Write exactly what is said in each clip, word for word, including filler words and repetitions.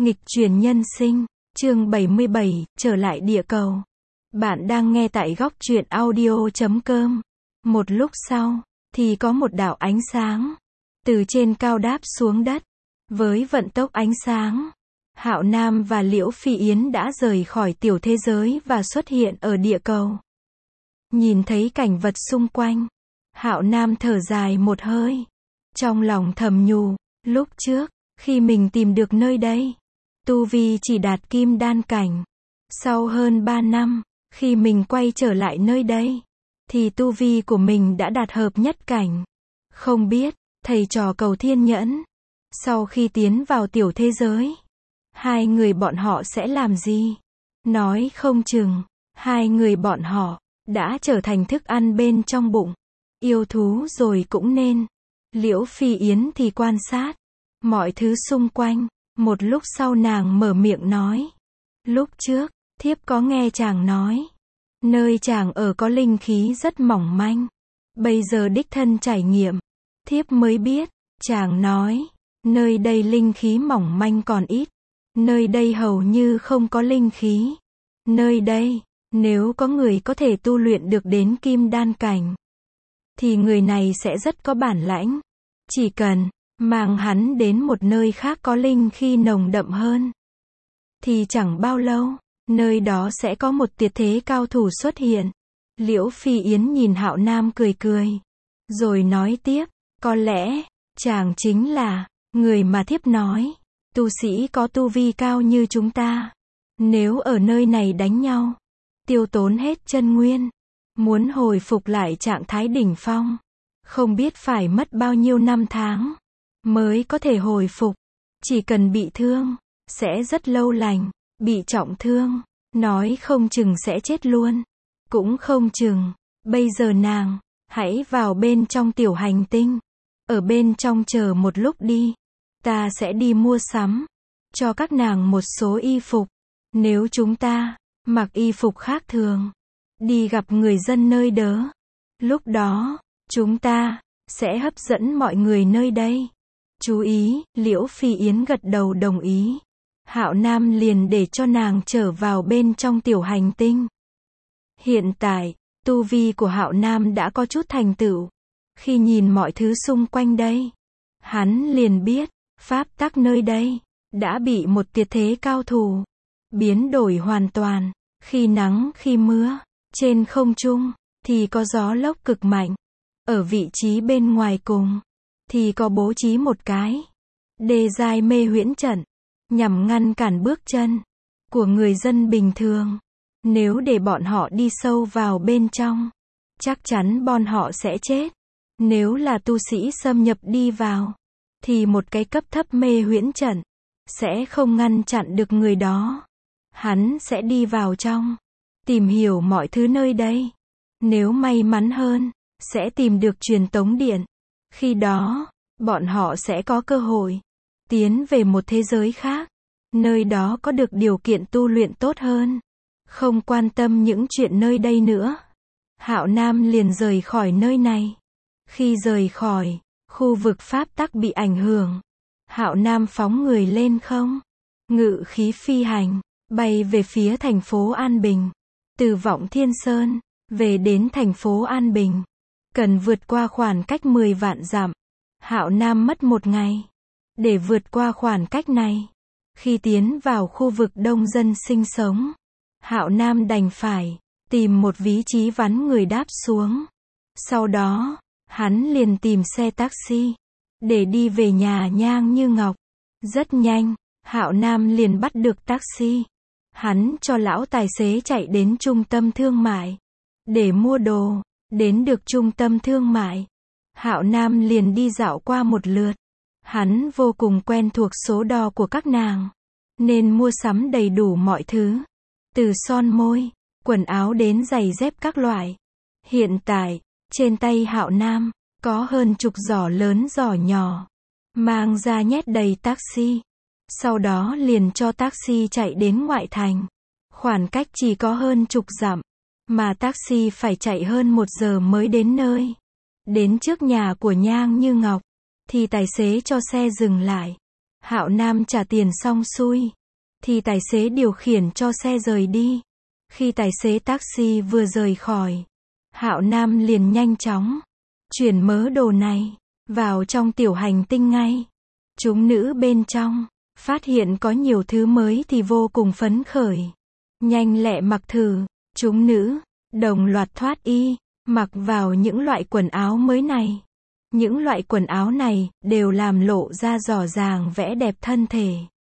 Nghịch chuyển nhân sinh, chương bảy mươi bảy, trở lại địa cầu. Bạn đang nghe tại góc truyện audio chấm com. Một lúc sau, thì có một đạo ánh sáng từ trên cao đáp xuống đất. Với vận tốc ánh sáng, Hạo Nam và Liễu Phi Yến đã rời khỏi tiểu thế giới và xuất hiện ở địa cầu. Nhìn thấy cảnh vật xung quanh, Hạo Nam thở dài một hơi. Trong lòng thầm nhủ, lúc trước, khi mình tìm được nơi đây, tu vi chỉ đạt kim đan cảnh. Sau hơn ba năm, khi mình quay trở lại nơi đây, thì tu vi của mình đã đạt hợp nhất cảnh. Không biết, thầy trò Cầu Thiên Nhẫn, sau khi tiến vào tiểu thế giới, hai người bọn họ sẽ làm gì? Nói không chừng, hai người bọn họ đã trở thành thức ăn bên trong bụng yêu thú rồi cũng nên. Liễu Phi Yến thì quan sát mọi thứ xung quanh. Một lúc sau nàng mở miệng nói, lúc trước, thiếp có nghe chàng nói, nơi chàng ở có linh khí rất mỏng manh. Bây giờ đích thân trải nghiệm, thiếp mới biết, chàng nói, nơi đây linh khí mỏng manh còn ít. Nơi đây hầu như không có linh khí. Nơi đây, nếu có người có thể tu luyện được đến kim đan cảnh, thì người này sẽ rất có bản lãnh. Chỉ cần mang hắn đến một nơi khác có linh khí nồng đậm hơn, thì chẳng bao lâu, nơi đó sẽ có một tuyệt thế cao thủ xuất hiện. Liễu Phi Yến nhìn Hạo Nam cười cười, rồi nói tiếp, có lẽ, chàng chính là người mà thiếp nói. Tu sĩ có tu vi cao như chúng ta, nếu ở nơi này đánh nhau, tiêu tốn hết chân nguyên, muốn hồi phục lại trạng thái đỉnh phong, không biết phải mất bao nhiêu năm tháng mới có thể hồi phục. Chỉ cần bị thương, sẽ rất lâu lành. Bị trọng thương, nói không chừng sẽ chết luôn. Cũng không chừng. Bây giờ nàng, hãy vào bên trong tiểu hành tinh. Ở bên trong chờ một lúc đi. Ta sẽ đi mua sắm cho các nàng một số y phục. Nếu chúng ta mặc y phục khác thường, đi gặp người dân nơi đó, lúc đó, chúng ta sẽ hấp dẫn mọi người nơi đây. Chú ý, Liễu Phi Yến gật đầu đồng ý. Hạo Nam liền để cho nàng trở vào bên trong tiểu hành tinh. Hiện tại, tu vi của Hạo Nam đã có chút thành tựu. Khi nhìn mọi thứ xung quanh đây, hắn liền biết, pháp tắc nơi đây đã bị một tuyệt thế cao thủ biến đổi hoàn toàn. Khi nắng khi mưa, trên không trung thì có gió lốc cực mạnh. Ở vị trí bên ngoài cùng thì có bố trí một cái đê giai mê huyễn trận, nhằm ngăn cản bước chân của người dân bình thường. Nếu để bọn họ đi sâu vào bên trong, chắc chắn bọn họ sẽ chết. Nếu là tu sĩ xâm nhập đi vào, thì một cái cấp thấp mê huyễn trận sẽ không ngăn chặn được người đó. Hắn sẽ đi vào trong, tìm hiểu mọi thứ nơi đây. Nếu may mắn hơn, sẽ tìm được truyền tống điện. Khi đó, bọn họ sẽ có cơ hội tiến về một thế giới khác. Nơi đó có được điều kiện tu luyện tốt hơn. Không quan tâm những chuyện nơi đây nữa, Hạo Nam liền rời khỏi nơi này. Khi rời khỏi khu vực pháp tắc bị ảnh hưởng, Hạo Nam phóng người lên không, ngự khí phi hành, bay về phía thành phố An Bình. Từ Vọng Thiên Sơn về đến thành phố An Bình, cần vượt qua khoảng cách mười vạn dặm. Hạo Nam mất một ngày để vượt qua khoảng cách này. Khi tiến vào khu vực đông dân sinh sống, Hạo Nam đành phải tìm một vị trí vắng người đáp xuống. Sau đó, hắn liền tìm xe taxi để đi về nhà Nhang Như Ngọc. Rất nhanh, Hạo Nam liền bắt được taxi. Hắn cho lão tài xế chạy đến trung tâm thương mại để mua đồ. Đến được trung tâm thương mại, Hạo Nam liền đi dạo qua một lượt. Hắn vô cùng quen thuộc số đo của các nàng, nên mua sắm đầy đủ mọi thứ, từ son môi, quần áo đến giày dép các loại. Hiện tại, trên tay Hạo Nam có hơn chục giỏ lớn giỏ nhỏ, mang ra nhét đầy taxi. Sau đó liền cho taxi chạy đến ngoại thành. Khoảng cách chỉ có hơn chục dặm, mà taxi phải chạy hơn một giờ mới đến nơi. Đến trước nhà của Nhang Như Ngọc, thì tài xế cho xe dừng lại. Hạo Nam trả tiền xong xuôi, thì tài xế điều khiển cho xe rời đi. Khi tài xế taxi vừa rời khỏi, Hạo Nam liền nhanh chóng chuyển mớ đồ này vào trong tiểu hành tinh ngay. Chúng nữ bên trong phát hiện có nhiều thứ mới thì vô cùng phấn khởi. Nhanh lẹ mặc thử, chúng nữ đồng loạt thoát y, mặc vào những loại quần áo mới này. Những loại quần áo này đều làm lộ ra rõ ràng vẻ đẹp thân thể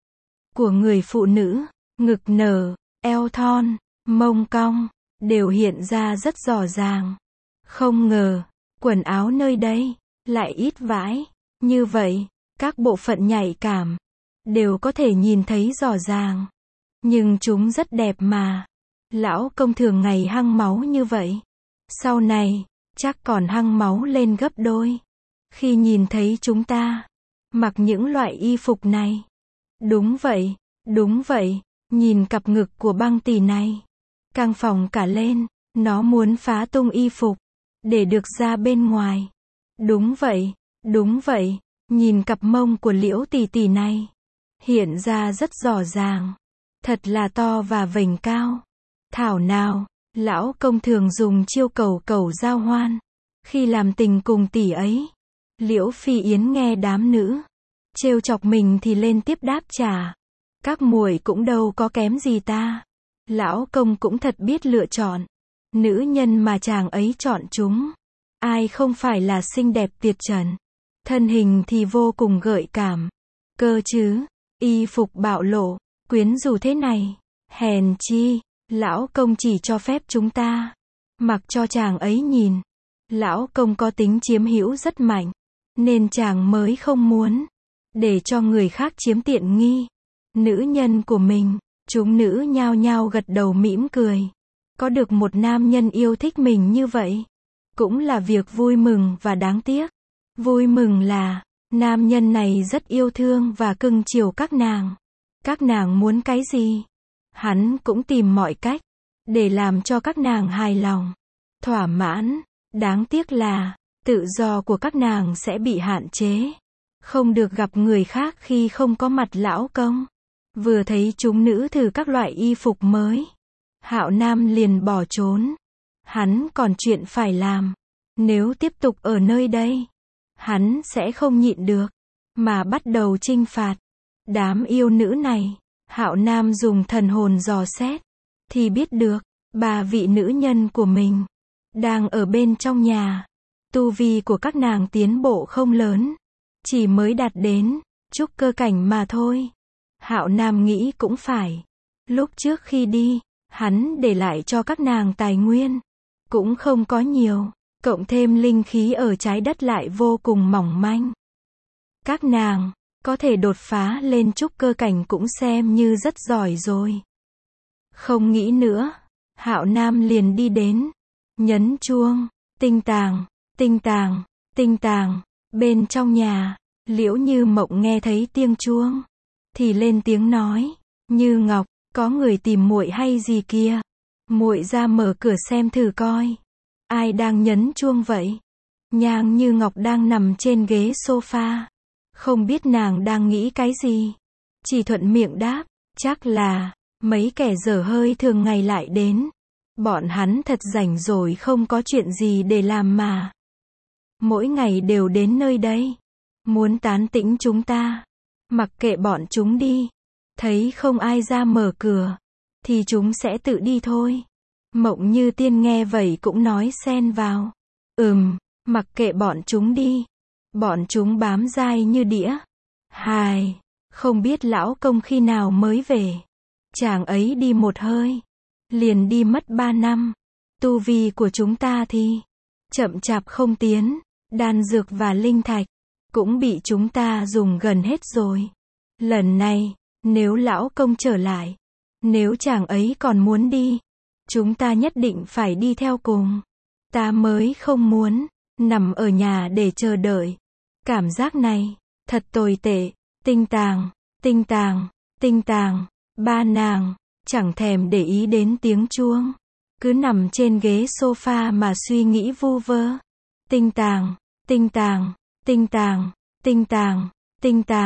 của người phụ nữ, ngực nở, eo thon, mông cong, đều hiện ra rất rõ ràng. Không ngờ, quần áo nơi đây lại ít vải. Như vậy, các bộ phận nhạy cảm đều có thể nhìn thấy rõ ràng. Nhưng chúng rất đẹp mà. Lão công thường ngày hăng máu như vậy, sau này chắc còn hăng máu lên gấp đôi khi nhìn thấy chúng ta mặc những loại y phục này. Đúng vậy, đúng vậy, nhìn cặp ngực của băng tỷ này, căng phòng cả lên. Nó muốn phá tung y phục để được ra bên ngoài. Đúng vậy, đúng vậy, nhìn cặp mông của Liễu tỷ tỷ này, hiện ra rất rõ ràng, thật là to và vành cao. Thảo nào, lão công thường dùng chiêu cầu cầu giao hoan khi làm tình cùng tỷ ấy. Liễu Phi Yến nghe đám nữ trêu chọc mình thì lên tiếp đáp trả, các muội cũng đâu có kém gì ta. Lão công cũng thật biết lựa chọn. Nữ nhân mà chàng ấy chọn chúng, ai không phải là xinh đẹp tuyệt trần, thân hình thì vô cùng gợi cảm. Cơ chứ, y phục bạo lộ, quyến rũ thế này, hèn chi, lão công chỉ cho phép chúng ta mặc cho chàng ấy nhìn. Lão công có tính chiếm hữu rất mạnh, nên chàng mới không muốn để cho người khác chiếm tiện nghi nữ nhân của mình. Chúng nữ nhao nhao gật đầu mỉm cười. Có được một nam nhân yêu thích mình như vậy cũng là việc vui mừng và đáng tiếc. Vui mừng là nam nhân này rất yêu thương và cưng chiều các nàng. Các nàng muốn cái gì, hắn cũng tìm mọi cách để làm cho các nàng hài lòng, thỏa mãn. Đáng tiếc là tự do của các nàng sẽ bị hạn chế, không được gặp người khác khi không có mặt lão công. Vừa thấy chúng nữ thử các loại y phục mới, Hạo Nam liền bỏ trốn. Hắn còn chuyện phải làm. Nếu tiếp tục ở nơi đây, hắn sẽ không nhịn được mà bắt đầu trinh phạt đám yêu nữ này. Hạo Nam dùng thần hồn dò xét thì biết được ba vị nữ nhân của mình đang ở bên trong nhà. Tu vi của các nàng tiến bộ không lớn, chỉ mới đạt đến trúc cơ cảnh mà thôi. Hạo Nam nghĩ cũng phải, lúc trước khi đi, hắn để lại cho các nàng tài nguyên cũng không có nhiều, cộng thêm linh khí ở trái đất lại vô cùng mỏng manh. Các nàng có thể đột phá lên trúc cơ cảnh cũng xem như rất giỏi rồi. Không nghĩ nữa, Hạo Nam liền đi đến, nhấn chuông, tinh tàng, tinh tàng, tinh tàng. Bên trong nhà, Liễu Như Mộng nghe thấy tiếng chuông thì lên tiếng nói, Như Ngọc, có người tìm muội hay gì kia? Muội ra mở cửa xem thử coi. Ai đang nhấn chuông vậy? Nhang Như Ngọc đang nằm trên ghế sofa, không biết nàng đang nghĩ cái gì, chỉ thuận miệng đáp, chắc là mấy kẻ dở hơi thường ngày lại đến. Bọn hắn thật rảnh rồi, không có chuyện gì để làm mà mỗi ngày đều đến nơi đây, muốn tán tỉnh chúng ta. Mặc kệ bọn chúng đi, thấy không ai ra mở cửa thì chúng sẽ tự đi thôi. Mộng Như Tiên nghe vậy cũng nói xen vào, ừm, mặc kệ bọn chúng đi, bọn chúng bám dai như đĩa. Hài, không biết lão công khi nào mới về. Chàng ấy đi một hơi liền đi mất ba năm. Tu vi của chúng ta thì chậm chạp không tiến, đan dược và linh thạch cũng bị chúng ta dùng gần hết rồi. Lần này, nếu lão công trở lại, nếu chàng ấy còn muốn đi, chúng ta nhất định phải đi theo cùng. Ta mới không muốn nằm ở nhà để chờ đợi. Cảm giác này thật tồi tệ. Tinh tàng, tinh tàng, tinh tàng. Ba nàng chẳng thèm để ý đến tiếng chuông, cứ nằm trên ghế sofa mà suy nghĩ vu vơ. Tinh tàng, tinh tàng, tinh tàng, tinh tàng, tinh tàng.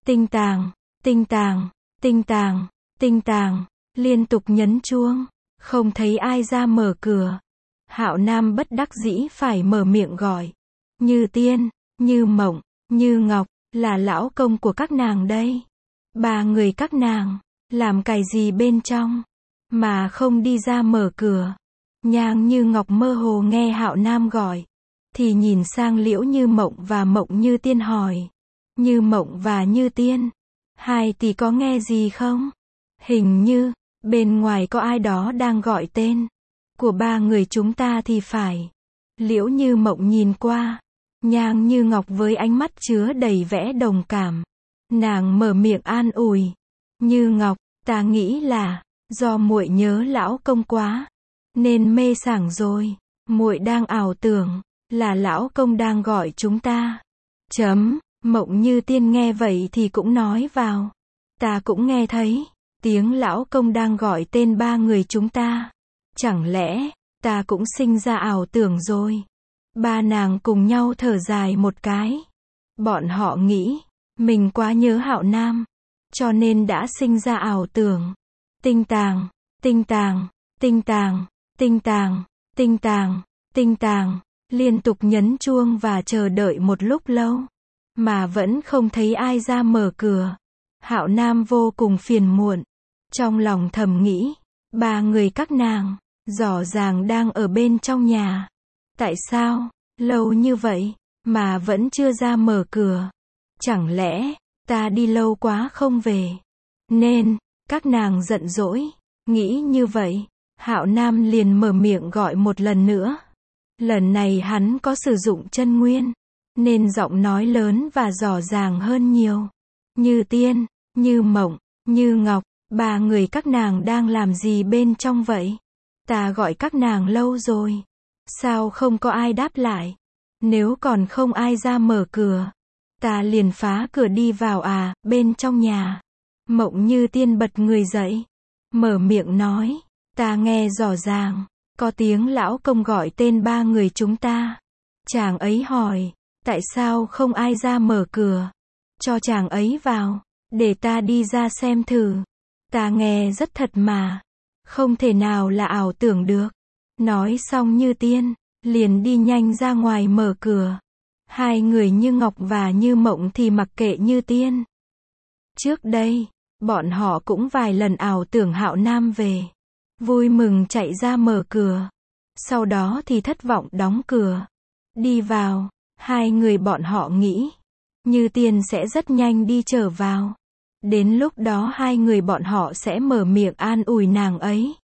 Tinh tàng, tinh tàng, tinh tàng, tinh tàng, liên tục nhấn chuông, không thấy ai ra mở cửa. Hạo Nam bất đắc dĩ phải mở miệng gọi. Như Tiên, Như Mộng, Như Ngọc, là lão công của các nàng đây. Ba người các nàng, làm cày gì bên trong, mà không đi ra mở cửa. Nhang Như Ngọc mơ hồ nghe Hạo Nam gọi, thì nhìn sang Liễu Như Mộng và Mộng Như Tiên hỏi. Như Mộng và Như Tiên, hai tỷ có nghe gì không? Hình như, bên ngoài có ai đó đang gọi tên của ba người chúng ta thì phải. Liễu Như Mộng nhìn qua Nhang Như Ngọc với ánh mắt chứa đầy vẻ đồng cảm. Nàng mở miệng an ủi. Như Ngọc, ta nghĩ là do muội nhớ lão công quá nên mê sảng rồi. Muội đang ảo tưởng là lão công đang gọi chúng ta. Chấm. Mộng Như Tiên nghe vậy thì cũng nói vào. Ta cũng nghe thấy tiếng lão công đang gọi tên ba người chúng ta. Chẳng lẽ ta cũng sinh ra ảo tưởng rồi? Ba nàng cùng nhau thở dài một cái. Bọn họ nghĩ mình quá nhớ Hạo Nam, cho nên đã sinh ra ảo tưởng. Tinh tàng, tinh tàng, tinh tàng, tinh tàng, tinh tàng, tinh tàng, liên tục nhấn chuông và chờ đợi một lúc lâu, mà vẫn không thấy ai ra mở cửa. Hạo Nam vô cùng phiền muộn, trong lòng thầm nghĩ, ba người các nàng, rõ ràng đang ở bên trong nhà. Tại sao, lâu như vậy, mà vẫn chưa ra mở cửa? Chẳng lẽ, ta đi lâu quá không về, nên, các nàng giận dỗi. Nghĩ như vậy, Hạo Nam liền mở miệng gọi một lần nữa. Lần này hắn có sử dụng chân nguyên, nên giọng nói lớn và rõ ràng hơn nhiều. Như Tiên, Như Mộng, Như Ngọc, ba người các nàng đang làm gì bên trong vậy? Ta gọi các nàng lâu rồi, sao không có ai đáp lại? Nếu còn không ai ra mở cửa, ta liền phá cửa đi vào à, bên trong nhà. Mộng Như Tiên bật người dậy, mở miệng nói, ta nghe rõ ràng, có tiếng lão công gọi tên ba người chúng ta. Chàng ấy hỏi, tại sao không ai ra mở cửa? Cho chàng ấy vào, để ta đi ra xem thử. Ta nghe rất thật mà, không thể nào là ảo tưởng được. Nói xong Như Tiên liền đi nhanh ra ngoài mở cửa. Hai người Như Ngọc và Như Mộng thì mặc kệ Như Tiên. Trước đây, bọn họ cũng vài lần ảo tưởng Hạo Nam về, vui mừng chạy ra mở cửa. Sau đó thì thất vọng đóng cửa. Đi vào, hai người bọn họ nghĩ, Như Tiên sẽ rất nhanh đi trở vào. Đến lúc đó hai người bọn họ sẽ mở miệng an ủi nàng ấy.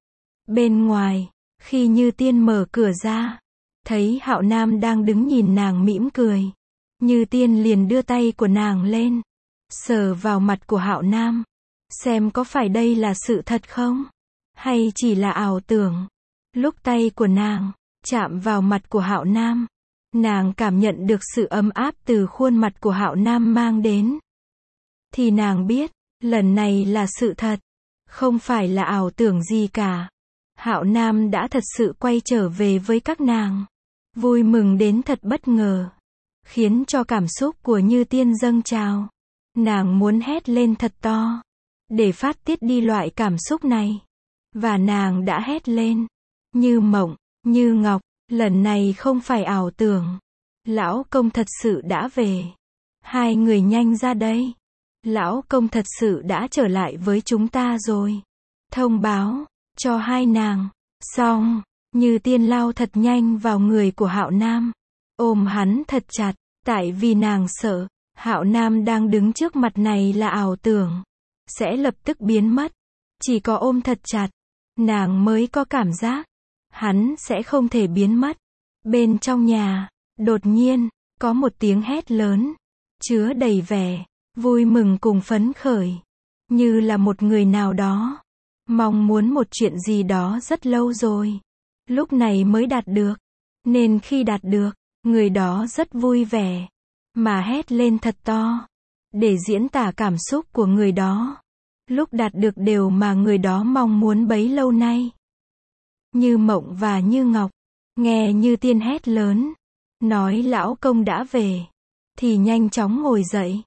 Bên ngoài, khi Như Tiên mở cửa ra, thấy Hạo Nam đang đứng nhìn nàng mỉm cười. Như Tiên liền đưa tay của nàng lên, sờ vào mặt của Hạo Nam, xem có phải đây là sự thật không, hay chỉ là ảo tưởng. Lúc tay của nàng chạm vào mặt của Hạo Nam, nàng cảm nhận được sự ấm áp từ khuôn mặt của Hạo Nam mang đến. Thì nàng biết, lần này là sự thật, không phải là ảo tưởng gì cả. Hạo Nam đã thật sự quay trở về với các nàng. Vui mừng đến thật bất ngờ, khiến cho cảm xúc của Như Tiên dâng trào. Nàng muốn hét lên thật to, để phát tiết đi loại cảm xúc này. Và nàng đã hét lên. Như Mộng, Như Ngọc, lần này không phải ảo tưởng. Lão công thật sự đã về. Hai người nhanh ra đây. Lão công thật sự đã trở lại với chúng ta rồi. Thông báo cho hai nàng. Xong, Như Tiên lao thật nhanh vào người của Hạo Nam, ôm hắn thật chặt, tại vì nàng sợ Hạo Nam đang đứng trước mặt này là ảo tưởng, sẽ lập tức biến mất. Chỉ có ôm thật chặt, nàng mới có cảm giác hắn sẽ không thể biến mất. Bên trong nhà, đột nhiên có một tiếng hét lớn, chứa đầy vẻ vui mừng cùng phấn khởi, như là một người nào đó mong muốn một chuyện gì đó rất lâu rồi, lúc này mới đạt được. Nên khi đạt được, người đó rất vui vẻ, mà hét lên thật to, để diễn tả cảm xúc của người đó. Lúc đạt được điều mà người đó mong muốn bấy lâu nay. Như Mộng và Như Ngọc, nghe Như Tiên hét lớn, nói lão công đã về, thì nhanh chóng ngồi dậy,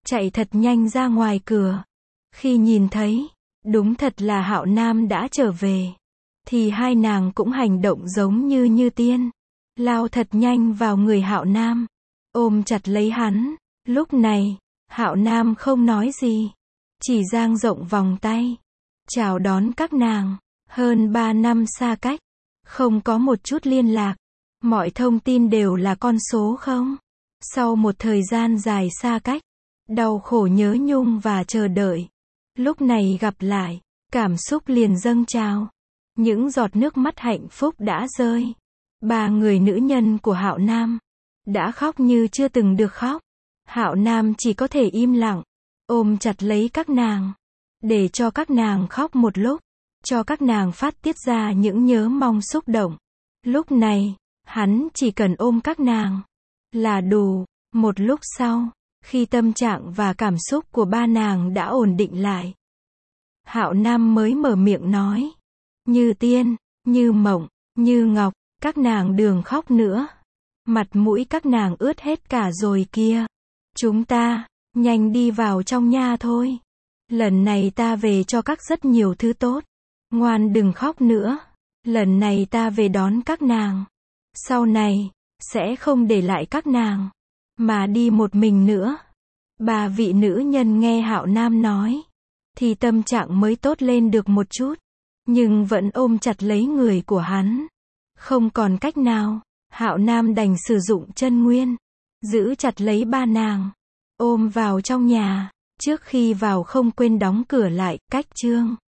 chạy thật nhanh ra ngoài cửa. Khi nhìn thấy, đúng thật là Hạo Nam đã trở về, thì hai nàng cũng hành động giống như Như Tiên, lao thật nhanh vào người Hạo Nam, ôm chặt lấy hắn. Lúc này, Hạo Nam không nói gì, chỉ dang rộng vòng tay, chào đón các nàng. Hơn ba năm xa cách, không có một chút liên lạc, mọi thông tin đều là con số không. Sau một thời gian dài xa cách, đau khổ nhớ nhung và chờ đợi, lúc này gặp lại, cảm xúc liền dâng trào. Những giọt nước mắt hạnh phúc đã rơi. Ba người nữ nhân của Hạo Nam đã khóc như chưa từng được khóc. Hạo Nam chỉ có thể im lặng, ôm chặt lấy các nàng, để cho các nàng khóc một lúc, cho các nàng phát tiết ra những nhớ mong xúc động. Lúc này, hắn chỉ cần ôm các nàng là đủ. Một lúc sau, khi tâm trạng và cảm xúc của ba nàng đã ổn định lại, Hạo Nam mới mở miệng nói: Như Tiên, Như Mộng, Như Ngọc, các nàng đừng khóc nữa. Mặt mũi các nàng ướt hết cả rồi kia. Chúng ta, nhanh đi vào trong nhà thôi. Lần này ta về cho các rất nhiều thứ tốt. Ngoan đừng khóc nữa. Lần này ta về đón các nàng. Sau này, sẽ không để lại các nàng, mà đi một mình nữa. Ba vị nữ nhân nghe Hạo Nam nói, thì tâm trạng mới tốt lên được một chút, nhưng vẫn ôm chặt lấy người của hắn. Không còn cách nào, Hạo Nam đành sử dụng chân nguyên, giữ chặt lấy ba nàng, ôm vào trong nhà. Trước khi vào không quên đóng cửa lại. Cách chương